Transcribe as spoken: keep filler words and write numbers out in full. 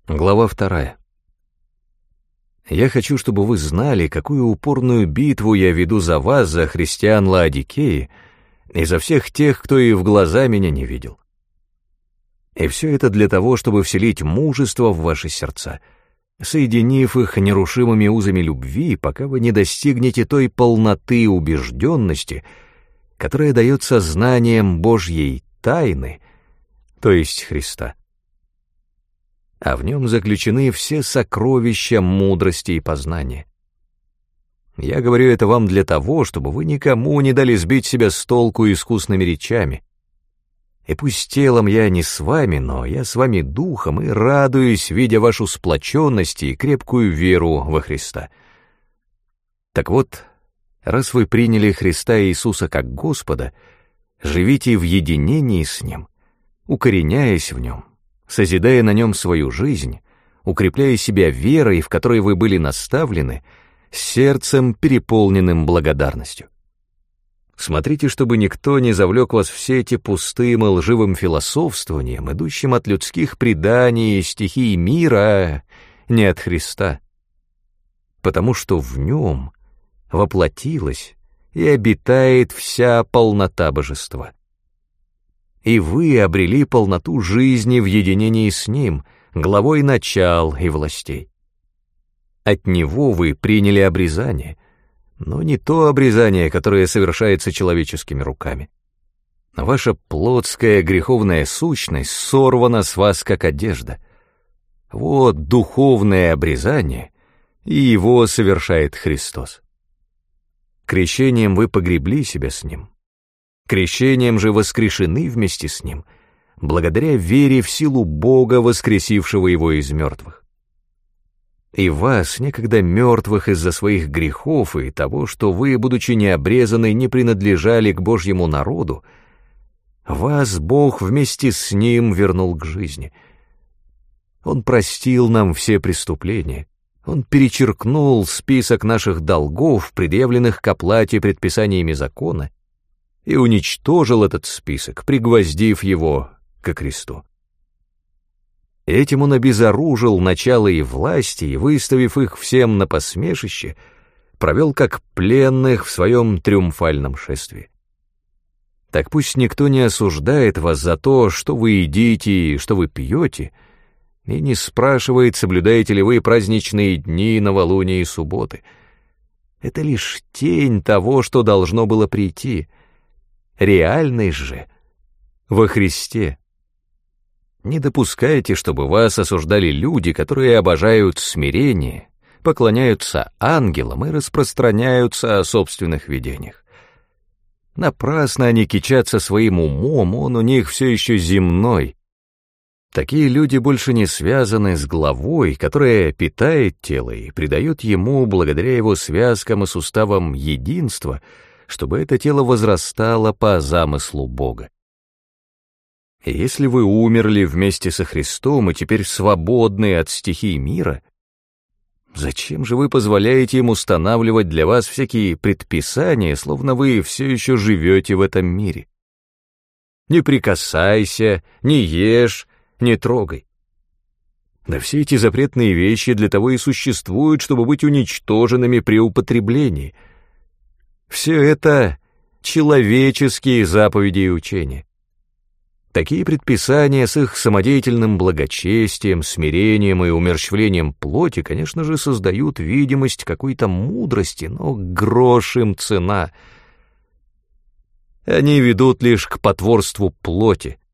Глава вторая. Я хочу, чтобы вы знали, какую упорную битву я веду за вас, за христиан Лаодикеи, и за всех тех, кто и в глаза меня не видел. И все это для того, чтобы вселить мужество в ваши сердца, соединив их нерушимыми узами любви, пока вы не достигнете той полноты убежденности, которая дается знанием Божьей тайны, то есть Христа. А в нем заключены все сокровища мудрости и познания. Я говорю это вам для того, чтобы вы никому не дали сбить себя с толку искусными речами. И пусть телом я не с вами, но я с вами духом и радуюсь, видя вашу сплоченность и крепкую веру во Христа. Так вот, раз вы приняли Христа Иисуса как Господа, живите в единении с Ним, укореняясь в Нем, созидая на Нем свою жизнь, укрепляя себя верой, в которой вы были наставлены, сердцем, переполненным благодарностью. Смотрите, чтобы никто не завлек вас в сети пустым и лживым философствованием, идущим от людских преданий и стихий мира, а не от Христа, потому что в Нем воплотилась и обитает вся полнота Божества. И вы обрели полноту жизни в единении с Ним, главой начал и властей. От Него вы приняли обрезание, но не то обрезание, которое совершается человеческими руками. Ваша плотская греховная сущность сорвана с вас, как одежда. Вот духовное обрезание, и его совершает Христос. Крещением вы погребли себя с Ним. Крещением же воскрешены вместе с Ним, благодаря вере в силу Бога, воскресившего Его из мертвых. И вас, некогда мертвых из-за своих грехов и того, что вы, будучи необрезаны, не принадлежали к Божьему народу, вас Бог вместе с Ним вернул к жизни. Он простил нам все преступления, Он перечеркнул список наших долгов, предъявленных к оплате предписаниями закона, и уничтожил этот список, пригвоздив его ко кресту. Этим он обезоружил начало и власти, и, выставив их всем на посмешище, провел как пленных в своем триумфальном шествии. Так пусть никто не осуждает вас за то, что вы едите и что вы пьете, и не спрашивает, соблюдаете ли вы праздничные дни, новолуния и субботы. Это лишь тень того, что должно было прийти. Реальность же во Христе. Не допускайте, чтобы вас осуждали люди, которые обожают смирение, поклоняются ангелам и распространяются о собственных видениях. Напрасно они кичатся своим умом, он у них все еще земной. Такие люди больше не связаны с главой, которая питает тело и придает ему, благодаря его связкам и суставам, единство, чтобы это тело возрастало по замыслу Бога. И если вы умерли вместе со Христом и теперь свободны от стихий мира, зачем же вы позволяете им устанавливать для вас всякие предписания, словно вы все еще живете в этом мире? Не прикасайся, не ешь, не трогай. Да все эти запретные вещи для того и существуют, чтобы быть уничтоженными при употреблении. Все это человеческие заповеди и учения. Такие предписания с их самодеятельным благочестием, смирением и умерщвлением плоти, конечно же, создают видимость какой-то мудрости, но грош им цена. Они ведут лишь к потворству плоти.